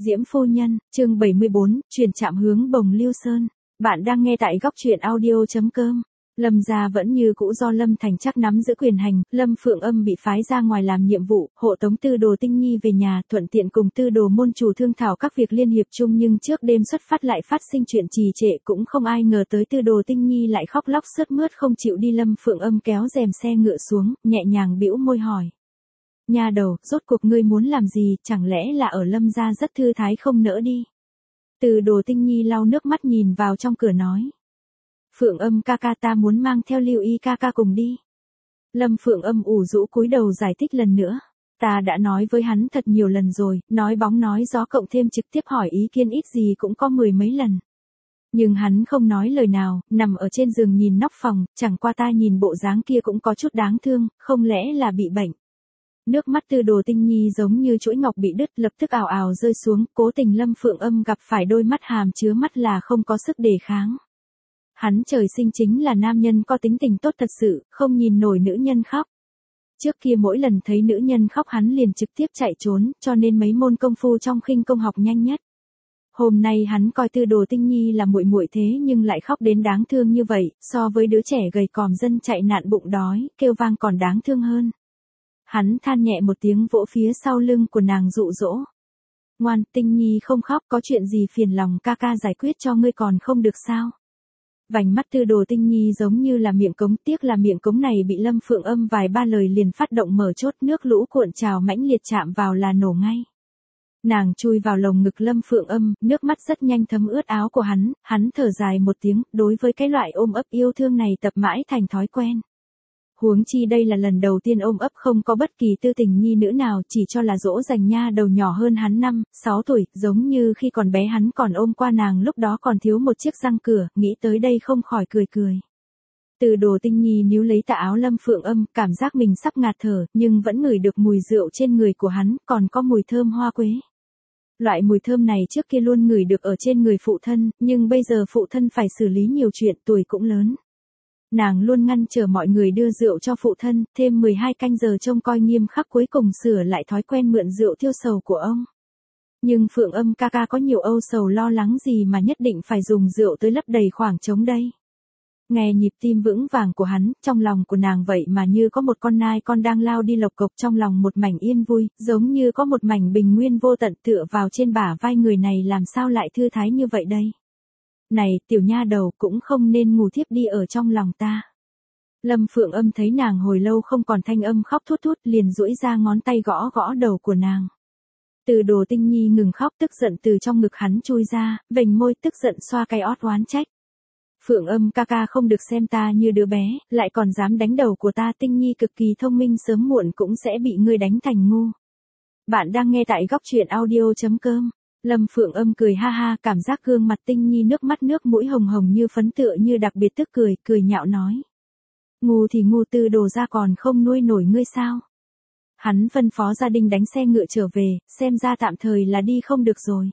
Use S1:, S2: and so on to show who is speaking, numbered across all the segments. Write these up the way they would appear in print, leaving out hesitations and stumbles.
S1: Diễm phu nhân, chương 74, truyền chạm hướng Bồng Liêu Sơn. Bạn đang nghe tại góc truyện audio.com. Lâm gia vẫn như cũ do Lâm Thành Trác nắm giữ quyền hành, Lâm Phượng Âm bị phái ra ngoài làm nhiệm vụ, hộ tống Tư Đồ Tinh Nhi về nhà, thuận tiện cùng Tư Đồ môn chủ thương thảo các việc liên hiệp chung, nhưng trước đêm xuất phát lại phát sinh chuyện trì trệ, cũng không ai ngờ tới Tư Đồ Tinh Nhi lại khóc lóc sướt mướt không chịu đi. Lâm Phượng Âm kéo rèm xe ngựa xuống, nhẹ nhàng bĩu môi hỏi: "Nha đầu, rốt cuộc ngươi muốn làm gì, chẳng lẽ là ở Lâm gia rất thư thái không nỡ đi?" Tư Đồ Tinh Nhi lau nước mắt nhìn vào trong cửa nói: "Phượng Âm ca ca, ta muốn mang theo Lưu Y ca ca cùng đi." Lâm Phượng Âm ủ rũ cúi đầu giải thích lần nữa: "Ta đã nói với hắn thật nhiều lần rồi, nói bóng nói gió cộng thêm trực tiếp hỏi ý kiến ít gì cũng có 10 mấy lần. Nhưng hắn không nói lời nào, nằm ở trên giường nhìn nóc phòng, chẳng qua ta nhìn bộ dáng kia cũng có chút đáng thương, không lẽ là bị bệnh?" Nước mắt Tư Đồ Tinh Nhi giống như chuỗi ngọc bị đứt, lập tức ào ào rơi xuống, cố tình Lâm Phượng Âm gặp phải đôi mắt hàm chứa mắt là không có sức đề kháng. Hắn trời sinh chính là nam nhân có tính tình tốt thật sự, không nhìn nổi nữ nhân khóc. Trước kia mỗi lần thấy nữ nhân khóc hắn liền trực tiếp chạy trốn, cho nên mấy môn công phu trong khinh công học nhanh nhất. Hôm nay hắn coi Tư Đồ Tinh Nhi là muội muội thế nhưng lại khóc đến đáng thương như vậy, so với đứa trẻ gầy còm dân chạy nạn bụng đói, kêu vang còn đáng thương hơn. Hắn than nhẹ một tiếng vỗ phía sau lưng của nàng dụ dỗ: "Ngoan, Tinh Nhi không khóc, có chuyện gì phiền lòng ca ca giải quyết cho ngươi còn không được sao?" Vành mắt Tư Đồ Tinh Nhi giống như là miệng cống, tiếc là miệng cống này bị Lâm Phượng Âm vài ba lời liền phát động mở chốt, nước lũ cuộn trào mãnh liệt chạm vào là nổ ngay. Nàng chui vào lồng ngực Lâm Phượng Âm, nước mắt rất nhanh thấm ướt áo của hắn thở dài một tiếng, đối với cái loại ôm ấp yêu thương này tập mãi thành thói quen. Huống chi đây là lần đầu tiên ôm ấp không có bất kỳ tư tình nhi nữ nào, chỉ cho là dỗ dành nha đầu nhỏ hơn hắn 5, 6 tuổi, giống như khi còn bé hắn còn ôm qua nàng, lúc đó còn thiếu một chiếc răng cửa, nghĩ tới đây không khỏi cười cười. Tư Đồ Tinh Nhi níu lấy tà áo Lâm Phượng Âm, cảm giác mình sắp ngạt thở, nhưng vẫn ngửi được mùi rượu trên người của hắn, còn có mùi thơm hoa quế. Loại mùi thơm này trước kia luôn ngửi được ở trên người phụ thân, nhưng bây giờ phụ thân phải xử lý nhiều chuyện, tuổi cũng lớn. Nàng luôn ngăn trở mọi người đưa rượu cho phụ thân, thêm 12 canh giờ trông coi nghiêm khắc, cuối cùng sửa lại thói quen mượn rượu tiêu sầu của ông. Nhưng Phượng Âm ca ca có nhiều âu sầu lo lắng gì mà nhất định phải dùng rượu tới lấp đầy khoảng trống đây? Nghe nhịp tim vững vàng của hắn, trong lòng của nàng vậy mà như có một con nai con đang lao đi lộc cộc, trong lòng một mảnh yên vui, giống như có một mảnh bình nguyên vô tận tựa vào trên bả vai người này, làm sao lại thư thái như vậy đây? "Này, tiểu nha đầu, cũng không nên ngủ thiếp đi ở trong lòng ta." Lâm Phượng Âm thấy nàng hồi lâu không còn thanh âm khóc thút thút, liền duỗi ra ngón tay gõ gõ đầu của nàng. Tư Đồ Tinh Nhi ngừng khóc, tức giận từ trong ngực hắn chui ra, vểnh môi tức giận xoa cái ót oán trách: "Phượng Âm ca ca không được xem ta như đứa bé, lại còn dám đánh đầu của ta. Tinh Nhi cực kỳ thông minh, sớm muộn cũng sẽ bị ngươi đánh thành ngu." Bạn đang nghe tại góc truyện audio.com. Lâm Phượng Âm cười ha ha, cảm giác gương mặt Tinh Nhi nước mắt nước mũi hồng hồng như phấn, tựa như đặc biệt tức cười, cười nhạo nói: "Ngu thì ngu, Tư Đồ ra còn không nuôi nổi ngươi sao?" Hắn phân phó gia đình đánh xe ngựa trở về, xem ra tạm thời là đi không được rồi.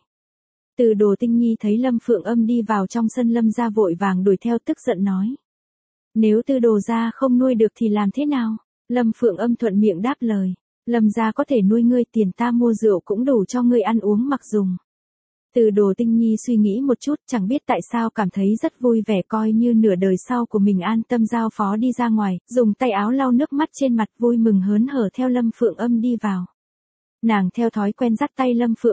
S1: Tư Đồ Tinh Nhi thấy Lâm Phượng Âm đi vào trong sân Lâm gia vội vàng đuổi theo, tức giận nói: "Nếu Tư Đồ ra không nuôi được thì làm thế nào?" Lâm Phượng Âm thuận miệng đáp lời: "Lâm gia có thể nuôi ngươi, tiền ta mua rượu cũng đủ cho ngươi ăn uống mặc dùng." Tư Đồ Tinh Nhi suy nghĩ một chút, chẳng biết tại sao cảm thấy rất vui vẻ, coi như nửa đời sau của mình an tâm giao phó đi ra ngoài, dùng tay áo lau nước mắt trên mặt, vui mừng hớn hở theo Lâm Phượng Âm đi vào. Nàng theo thói quen dắt tay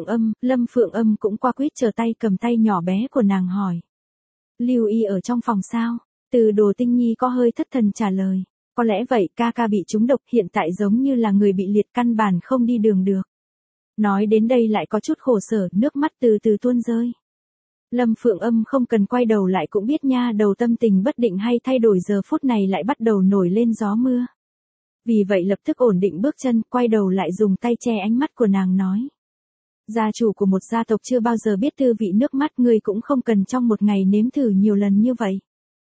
S1: Lâm Phượng Âm cũng qua quýt trở tay cầm tay nhỏ bé của nàng hỏi: "Lưu Y ở trong phòng sao?" Tư Đồ Tinh Nhi có hơi thất thần trả lời: "Có lẽ vậy, ca ca bị trúng độc, hiện tại giống như là người bị liệt, căn bản không đi đường được." Nói đến đây lại có chút khổ sở, nước mắt từ từ tuôn rơi. Lâm Phượng Âm không cần quay đầu lại cũng biết nha đầu tâm tình bất định hay thay đổi, giờ phút này lại bắt đầu nổi lên gió mưa. Vì vậy lập tức ổn định bước chân, quay đầu lại dùng tay che ánh mắt của nàng nói: "Gia chủ của một gia tộc chưa bao giờ biết tư vị nước mắt, ngươi cũng không cần trong một ngày nếm thử nhiều lần như vậy.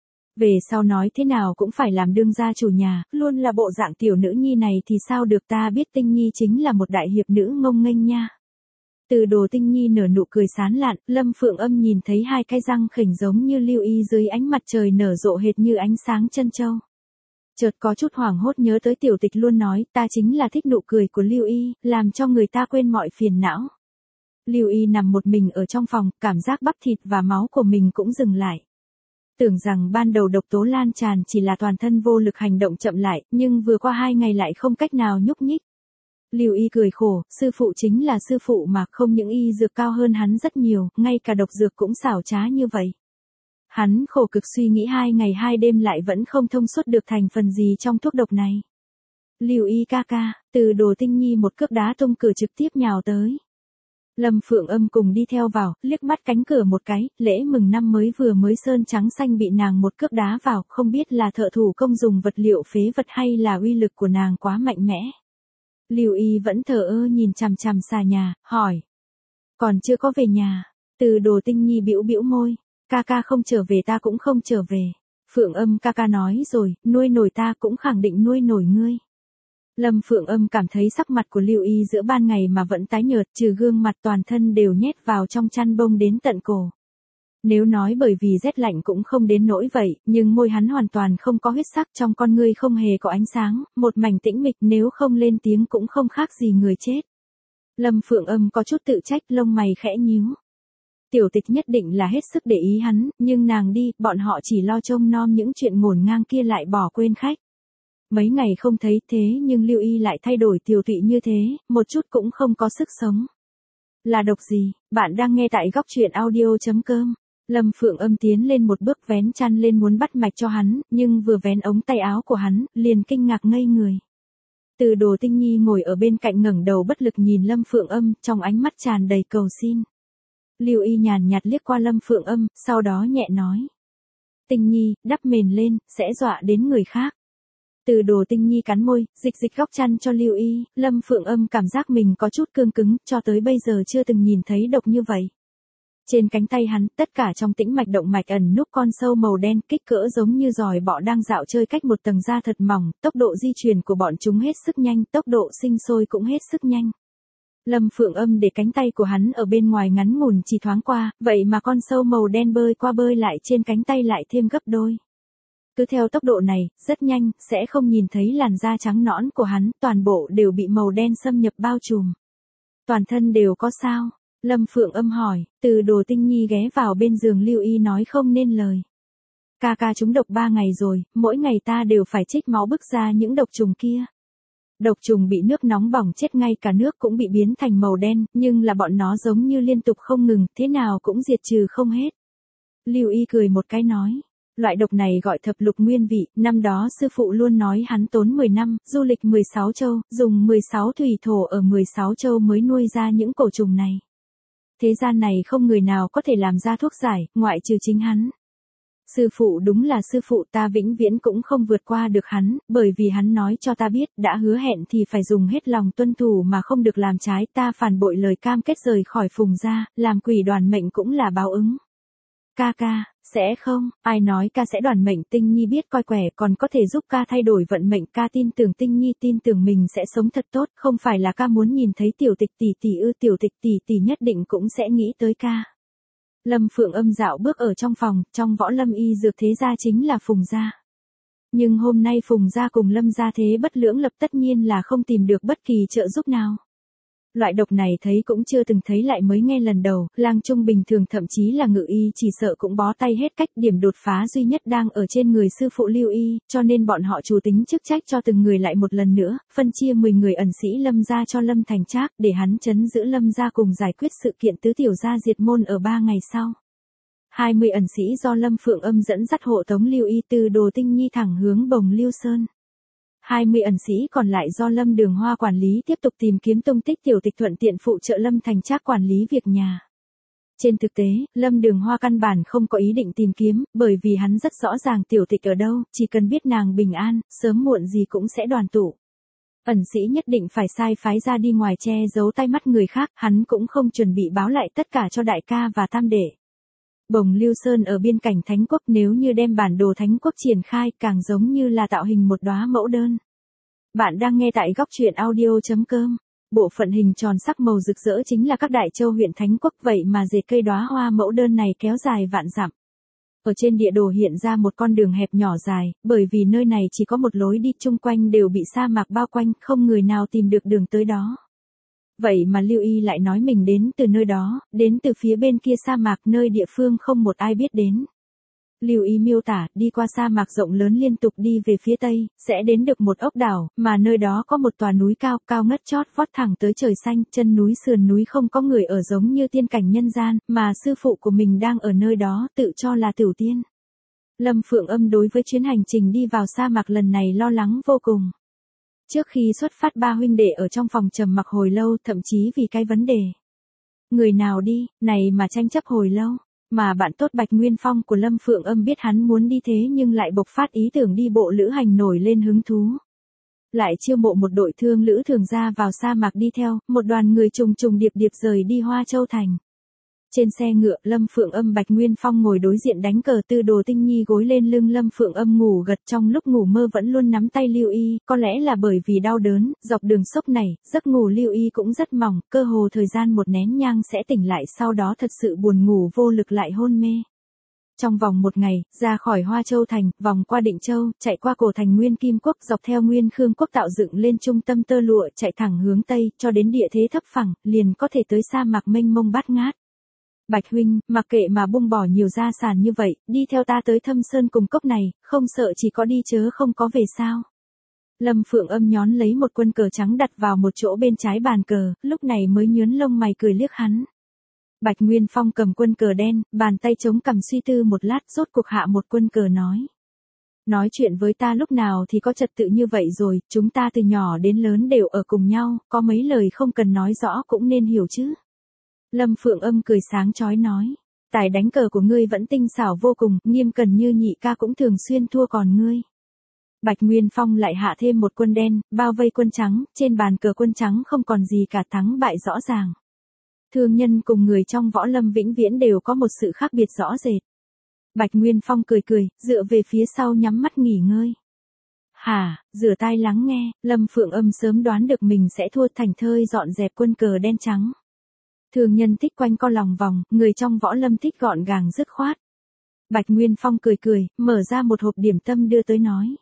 S1: Về sau nói thế nào cũng phải làm đương gia chủ nhà, luôn là bộ dạng tiểu nữ nhi này thì sao được, ta biết Tinh Nhi chính là một đại hiệp nữ ngông nghênh nha." Tư Đồ Tinh Nhi nở nụ cười sán lạn, Lâm Phượng Âm nhìn thấy hai cái răng khểnh giống như lưu y dưới ánh mặt trời nở rộ hệt như ánh sáng chân châu. Chợt có chút hoảng hốt nhớ tới tiểu tịch luôn nói, ta chính là thích nụ cười của lưu y, làm cho người ta quên mọi phiền não. Lưu Y nằm một mình ở trong phòng, cảm giác bắp thịt và máu của mình cũng dừng lại. Tưởng rằng ban đầu độc tố lan tràn chỉ là toàn thân vô lực hành động chậm lại, nhưng vừa qua 2 ngày lại không cách nào nhúc nhích. Lưu Y cười khổ, sư phụ chính là sư phụ mà, không những y dược cao hơn hắn rất nhiều, ngay cả độc dược cũng xảo trá như vậy. Hắn khổ cực suy nghĩ 2 ngày 2 đêm lại vẫn không thông suốt được thành phần gì trong thuốc độc này. Lưu Y ca ca, Từ Đồ Tinh Nhi một cước đá tung cửa trực tiếp nhào tới. Lâm Phượng Âm cùng đi theo vào, liếc mắt cánh cửa một cái, lễ mừng năm mới vừa mới sơn trắng xanh bị nàng một cước đá vào, không biết là thợ thủ công dùng vật liệu phế vật hay là uy lực của nàng quá mạnh mẽ. Lưu Y vẫn thờ ơ nhìn chằm chằm xà nhà, hỏi. Còn chưa có về nhà. Từ Đồ Tinh Nhi bĩu bĩu môi. Ca ca không trở về ta cũng không trở về. Phượng Âm ca ca nói rồi, nuôi nổi ta cũng khẳng định nuôi nổi ngươi. Lâm Phượng Âm cảm thấy sắc mặt của Lưu Y giữa ban ngày mà vẫn tái nhợt, trừ gương mặt toàn thân đều nhét vào trong chăn bông đến tận cổ. Nếu nói bởi vì rét lạnh cũng không đến nỗi vậy, nhưng môi hắn hoàn toàn không có huyết sắc, trong con ngươi không hề có ánh sáng, một mảnh tĩnh mịch, nếu không lên tiếng cũng không khác gì người chết. Lâm Phượng Âm có chút tự trách, lông mày khẽ nhíu. Tiểu Tịch nhất định là hết sức để ý hắn, nhưng nàng đi, bọn họ chỉ lo trông nom những chuyện ngổn ngang kia lại bỏ quên khách. Mấy ngày không thấy thế nhưng Lưu Y lại thay đổi tiều tụy như thế, một chút cũng không có sức sống. Là độc gì? Bạn đang nghe tại góc truyện audio.com. Lâm Phượng Âm tiến lên một bước vén chăn lên muốn bắt mạch cho hắn, nhưng vừa vén ống tay áo của hắn, liền kinh ngạc ngây người. Từ Đồ Tinh Nhi ngồi ở bên cạnh ngẩng đầu bất lực nhìn Lâm Phượng Âm, trong ánh mắt tràn đầy cầu xin. Lưu Y nhàn nhạt liếc qua Lâm Phượng Âm, sau đó nhẹ nói. Tinh Nhi, đắp mền lên, sẽ dọa đến người khác. Từ Đồ Tinh Nhi cắn môi, dịch góc chăn cho Lưu Y, Lâm Phượng Âm cảm giác mình có chút cương cứng, cho tới bây giờ chưa từng nhìn thấy độc như vậy. Trên cánh tay hắn, tất cả trong tĩnh mạch động mạch ẩn núp con sâu màu đen, kích cỡ giống như giòi bọ đang dạo chơi cách một tầng da thật mỏng, tốc độ di chuyển của bọn chúng hết sức nhanh, tốc độ sinh sôi cũng hết sức nhanh. Lâm Phượng Âm để cánh tay của hắn ở bên ngoài ngắn ngủn chỉ thoáng qua, vậy mà con sâu màu đen bơi qua bơi lại trên cánh tay lại thêm gấp đôi. Cứ theo tốc độ này, rất nhanh, sẽ không nhìn thấy làn da trắng nõn của hắn, toàn bộ đều bị màu đen xâm nhập bao trùm. Toàn thân đều có sao? Lâm Phượng Âm hỏi, Từ Đồ Tinh Nhi ghé vào bên giường Lưu Y nói không nên lời. Ca ca trúng độc 3 ngày rồi, mỗi ngày ta đều phải trích máu bức ra những độc trùng kia. Độc trùng bị nước nóng bỏng chết, ngay cả nước cũng bị biến thành màu đen, nhưng là bọn nó giống như liên tục không ngừng, thế nào cũng diệt trừ không hết. Lưu Y cười một cái nói. Loại độc này gọi thập lục nguyên vị, năm đó sư phụ luôn nói hắn tốn 10 năm, du lịch 16 châu, dùng 16 thủy thổ ở 16 châu mới nuôi ra những cổ trùng này. Thế gian này không người nào có thể làm ra thuốc giải, ngoại trừ chính hắn. Sư phụ đúng là sư phụ, ta vĩnh viễn cũng không vượt qua được hắn, bởi vì hắn nói cho ta biết, đã hứa hẹn thì phải dùng hết lòng tuân thủ mà không được làm trái, ta phản bội lời cam kết rời khỏi Phùng gia, làm quỷ đoàn mệnh cũng là báo ứng. Ca ca, sẽ không, ai nói ca sẽ đoàn mệnh, Tinh Nhi biết coi quẻ còn có thể giúp ca thay đổi vận mệnh, ca tin tưởng Tinh Nhi, tin tưởng mình sẽ sống thật tốt, không phải là ca muốn nhìn thấy Tiểu Tịch tỷ tỷ ư, Tiểu Tịch tỷ tỷ nhất định cũng sẽ nghĩ tới ca. Lâm Phượng Âm dạo bước ở trong phòng, trong Võ Lâm y dược thế gia chính là Phùng gia. Nhưng hôm nay Phùng gia cùng Lâm gia thế bất lưỡng lập, tất nhiên là không tìm được bất kỳ trợ giúp nào. Loại độc này thấy cũng chưa từng thấy, lại mới nghe lần đầu, lang trung bình thường thậm chí là ngự y chỉ sợ cũng bó tay hết cách, điểm đột phá duy nhất đang ở trên người sư phụ Lưu Y, cho nên bọn họ chủ tính chức trách cho từng người lại một lần nữa, phân chia 10 người ẩn sĩ Lâm gia cho Lâm Thành Trác, để hắn trấn giữ Lâm gia cùng giải quyết sự kiện tứ tiểu gia diệt môn ở 3 ngày sau. 20 ẩn sĩ do Lâm Phượng Âm dẫn dắt hộ tống Lưu Y từ Đồ Tinh Nhi thẳng hướng Bồng Liêu Sơn. 20 ẩn sĩ còn lại do Lâm Đường Hoa quản lý tiếp tục tìm kiếm tung tích Tiểu Tịch, thuận tiện phụ trợ Lâm Thành Trác quản lý việc nhà. Trên thực tế, Lâm Đường Hoa căn bản không có ý định tìm kiếm, bởi vì hắn rất rõ ràng Tiểu Tịch ở đâu, chỉ cần biết nàng bình an, sớm muộn gì cũng sẽ đoàn tụ. Ẩn sĩ nhất định phải sai phái ra đi ngoài che giấu tai mắt người khác, hắn cũng không chuẩn bị báo lại tất cả cho đại ca và tam đệ. Bồng Liêu Sơn ở biên cảnh Thánh Quốc, nếu như đem bản đồ Thánh Quốc triển khai, càng giống như là tạo hình một đóa mẫu đơn. Bạn đang nghe tại góc truyện audio.com. Bộ phận hình tròn sắc màu rực rỡ chính là các đại châu huyện Thánh Quốc, vậy mà dệt cây đóa hoa mẫu đơn này kéo dài vạn dặm. Ở trên địa đồ hiện ra một con đường hẹp nhỏ dài, bởi vì nơi này chỉ có một lối đi, chung quanh đều bị sa mạc bao quanh, không người nào tìm được đường tới đó. Vậy mà Lưu Y lại nói mình đến từ nơi đó, đến từ phía bên kia sa mạc nơi địa phương không một ai biết đến. Lưu Ý miêu tả, đi qua sa mạc rộng lớn liên tục đi về phía tây, sẽ đến được một ốc đảo, mà nơi đó có một tòa núi cao, cao ngất chót vót thẳng tới trời xanh, chân núi sườn núi không có người ở giống như tiên cảnh nhân gian, mà sư phụ của mình đang ở nơi đó, tự cho là tửu tiên. Lâm Phượng Âm đối với chuyến hành trình đi vào sa mạc lần này lo lắng vô cùng. Trước khi xuất phát ba huynh đệ ở trong phòng trầm mặc hồi lâu, thậm chí vì cái vấn đề người nào đi, này mà tranh chấp hồi lâu. Mà bạn tốt Bạch Nguyên Phong của Lâm Phượng Âm biết hắn muốn đi thế nhưng lại bộc phát ý tưởng đi bộ lữ hành nổi lên hứng thú. Lại chiêu mộ một đội thương lữ thường ra vào sa mạc đi theo, một đoàn người trùng trùng điệp điệp rời đi Hoa Châu Thành. Trên xe ngựa, Lâm Phượng Âm Bạch Nguyên Phong ngồi đối diện đánh cờ, Tư Đồ Tinh Nhi gối lên lưng Lâm Phượng Âm ngủ gật, trong lúc ngủ mơ vẫn luôn nắm tay Lưu Y, có lẽ là bởi vì đau đớn, dọc đường sốc này, giấc ngủ Lưu Y cũng rất mỏng, cơ hồ thời gian một nén nhang sẽ tỉnh lại, sau đó thật sự buồn ngủ vô lực lại hôn mê. Trong vòng một ngày, ra khỏi Hoa Châu Thành, vòng qua Định Châu, chạy qua cổ thành Nguyên Kim Quốc, dọc theo Nguyên Khương Quốc tạo dựng lên trung tâm tơ lụa, chạy thẳng hướng Tây, cho đến địa thế thấp phẳng, liền có thể tới sa mạc mênh mông bát ngát. Bạch huynh, mặc kệ mà buông bỏ nhiều gia sản như vậy, đi theo ta tới Thâm Sơn cùng cốc này, không sợ chỉ có đi chớ không có về sao. Lâm Phượng Âm nhón lấy một quân cờ trắng đặt vào một chỗ bên trái bàn cờ, lúc này mới nhướn lông mày cười liếc hắn. Bạch Nguyên Phong cầm quân cờ đen, bàn tay chống cằm suy tư một lát, rốt cuộc hạ một quân cờ nói. Nói chuyện với ta lúc nào thì có trật tự như vậy rồi, chúng ta từ nhỏ đến lớn đều ở cùng nhau, có mấy lời không cần nói rõ cũng nên hiểu chứ. Lâm Phượng Âm cười sáng chói nói. Tài đánh cờ của ngươi vẫn tinh xảo vô cùng, Nghiêm Cần như nhị ca cũng thường xuyên thua còn ngươi. Bạch Nguyên Phong lại hạ thêm một quân đen, bao vây quân trắng, trên bàn cờ quân trắng không còn gì cả, thắng bại rõ ràng. Thương nhân cùng người trong võ lâm vĩnh viễn đều có một sự khác biệt rõ rệt. Bạch Nguyên Phong cười cười, dựa về phía sau nhắm mắt nghỉ ngơi. Hả, rửa tai lắng nghe, Lâm Phượng Âm sớm đoán được mình sẽ thua, thành thơi dọn dẹp quân cờ đen trắng. Thương nhân thích quanh co lòng vòng, người trong võ lâm thích gọn gàng dứt khoát. Bạch Nguyên Phong cười cười, mở ra một hộp điểm tâm đưa tới nói.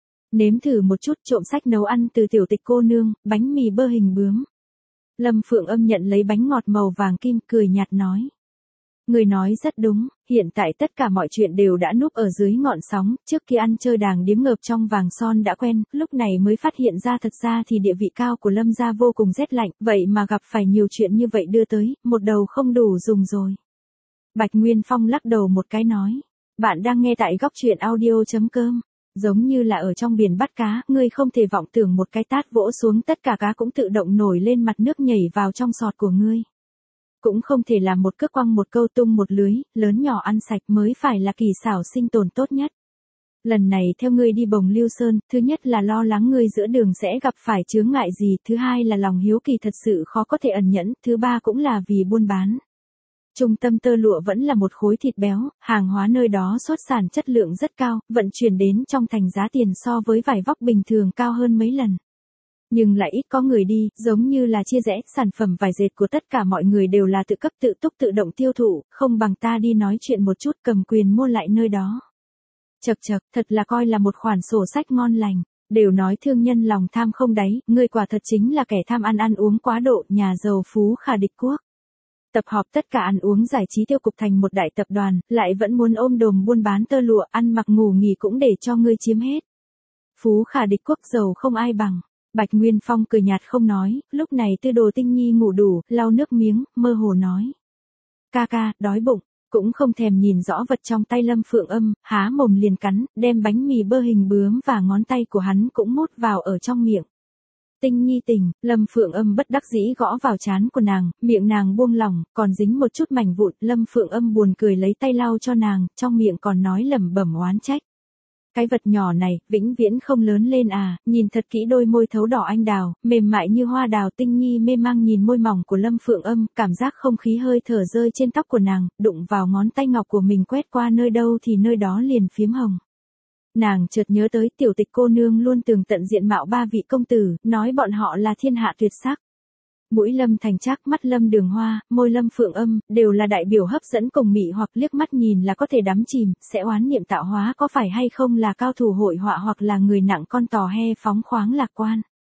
S1: Nếm thử một chút, trộm sách nấu ăn từ tiểu tịch cô nương, bánh mì bơ hình bướm. Lâm Phượng Âm nhận lấy bánh ngọt màu vàng kim, cười nhạt nói. Người nói rất đúng, hiện tại tất cả mọi chuyện đều đã núp ở dưới ngọn sóng, trước kia ăn chơi đàng điếm ngợp trong vàng son đã quen, lúc này mới phát hiện ra thật ra thì địa vị cao của Lâm gia vô cùng rét lạnh, vậy mà gặp phải nhiều chuyện như vậy đưa tới, một đầu không đủ dùng rồi. Bạch Nguyên Phong lắc đầu một cái nói, bạn đang nghe tại góc truyện audio.com. Giống như là ở trong biển bắt cá, ngươi không thể vọng tưởng một cái tát vỗ xuống tất cả cá cũng tự động nổi lên mặt nước nhảy vào trong sọt của ngươi. Cũng không thể làm một cước quăng một câu tung một lưới, lớn nhỏ ăn sạch mới phải là kỳ xảo sinh tồn tốt nhất. Lần này theo ngươi đi Bồng Lưu Sơn, thứ nhất là lo lắng ngươi giữa đường sẽ gặp phải chướng ngại gì, thứ hai là lòng hiếu kỳ thật sự khó có thể ẩn nhẫn, thứ ba cũng là vì buôn bán. Trung tâm tơ lụa vẫn là một khối thịt béo, hàng hóa nơi đó xuất sản chất lượng rất cao, vận chuyển đến trong thành giá tiền so với vải vóc bình thường cao hơn mấy lần. Nhưng lại ít có người đi, giống như là chia rẽ, sản phẩm vải dệt của tất cả mọi người đều là tự cấp tự túc tự động tiêu thụ, không bằng ta đi nói chuyện một chút cầm quyền mua lại nơi đó. Chậc chậc, thật là coi là một khoản sổ sách ngon lành, đều nói thương nhân lòng tham không đáy, ngươi quả thật chính là kẻ tham ăn uống quá độ, nhà giàu phú khả địch quốc. Tập hợp tất cả ăn uống giải trí tiêu cục thành một đại tập đoàn, lại vẫn muốn ôm đồm buôn bán tơ lụa, ăn mặc ngủ nghỉ cũng để cho ngươi chiếm hết. Phú khả địch quốc giàu không ai bằng. Bạch Nguyên Phong cười nhạt không nói, lúc này Tư Đồ Tinh Nhi ngủ đủ, lau nước miếng, mơ hồ nói. Ca ca, đói bụng, cũng không thèm nhìn rõ vật trong tay Lâm Phượng Âm, há mồm liền cắn, đem bánh mì bơ hình bướm và ngón tay của hắn cũng mút vào ở trong miệng. Tinh Nhi tỉnh, Lâm Phượng Âm bất đắc dĩ gõ vào trán của nàng, miệng nàng buông lỏng, còn dính một chút mảnh vụn, Lâm Phượng Âm buồn cười lấy tay lau cho nàng, trong miệng còn nói lẩm bẩm oán trách. Cái vật nhỏ này, vĩnh viễn không lớn lên à, nhìn thật kỹ đôi môi thấu đỏ anh đào, mềm mại như hoa đào. Tinh Nhi mê mang nhìn môi mỏng của Lâm Phượng Âm, cảm giác không khí hơi thở rơi trên tóc của nàng, đụng vào ngón tay ngọc của mình quét qua nơi đâu thì nơi đó liền phiếm hồng. Nàng chợt nhớ tới tiểu tịch cô nương luôn tường tận diện mạo ba vị công tử, nói bọn họ là thiên hạ tuyệt sắc. Mũi Lâm Thành Trác, mắt Lâm Đường Hoa, môi Lâm Phượng Âm, đều là đại biểu hấp dẫn cùng mị hoặc liếc mắt nhìn là có thể đắm chìm, sẽ oán niệm tạo hóa có phải hay không là cao thủ hội họa hoặc là người nặng con tò he phóng khoáng lạc quan.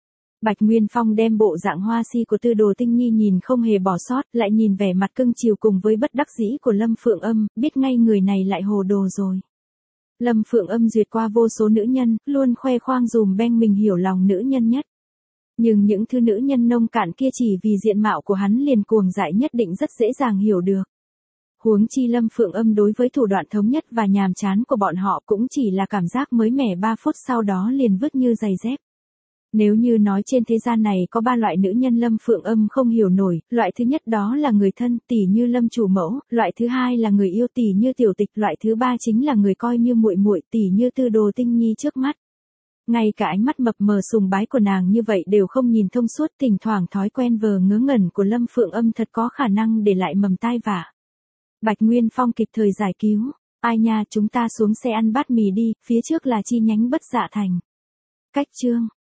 S1: Bạch Nguyên Phong đem bộ dạng hoa si của Tư Đồ Tinh Nhi nhìn không hề bỏ sót, lại nhìn vẻ mặt cưng chiều cùng với bất đắc dĩ của Lâm Phượng Âm, biết ngay người này lại hồ đồ rồi. Lâm Phượng Âm duyệt qua vô số nữ nhân, luôn khoe khoang dùm beng mình hiểu lòng nữ nhân nhất. Nhưng những thứ nữ nhân nông cạn kia chỉ vì diện mạo của hắn liền cuồng dại nhất định rất dễ dàng hiểu được. Huống chi Lâm Phượng Âm đối với thủ đoạn thống nhất và nhàm chán của bọn họ cũng chỉ là cảm giác mới mẻ 3 phút sau đó liền vứt như giày dép. Nếu như nói trên thế gian này có 3 loại nữ nhân Lâm Phượng Âm không hiểu nổi, loại thứ nhất đó là người thân, tỉ như Lâm chủ mẫu, loại thứ hai là người yêu tỉ như Tiểu Tịch, loại thứ ba chính là người coi như muội muội tỉ như Tư Đồ Tinh Nhi trước mắt. Ngay cả ánh mắt mập mờ sùng bái của nàng như vậy đều không nhìn thông suốt, thỉnh thoảng thói quen vờ ngớ ngẩn của Lâm Phượng Âm thật có khả năng để lại mầm tai vạ. Bạch Nguyên Phong kịp thời giải cứu, ai nha chúng ta xuống xe ăn bát mì đi, phía trước là chi nhánh Bất Dạ Thành. Cách chương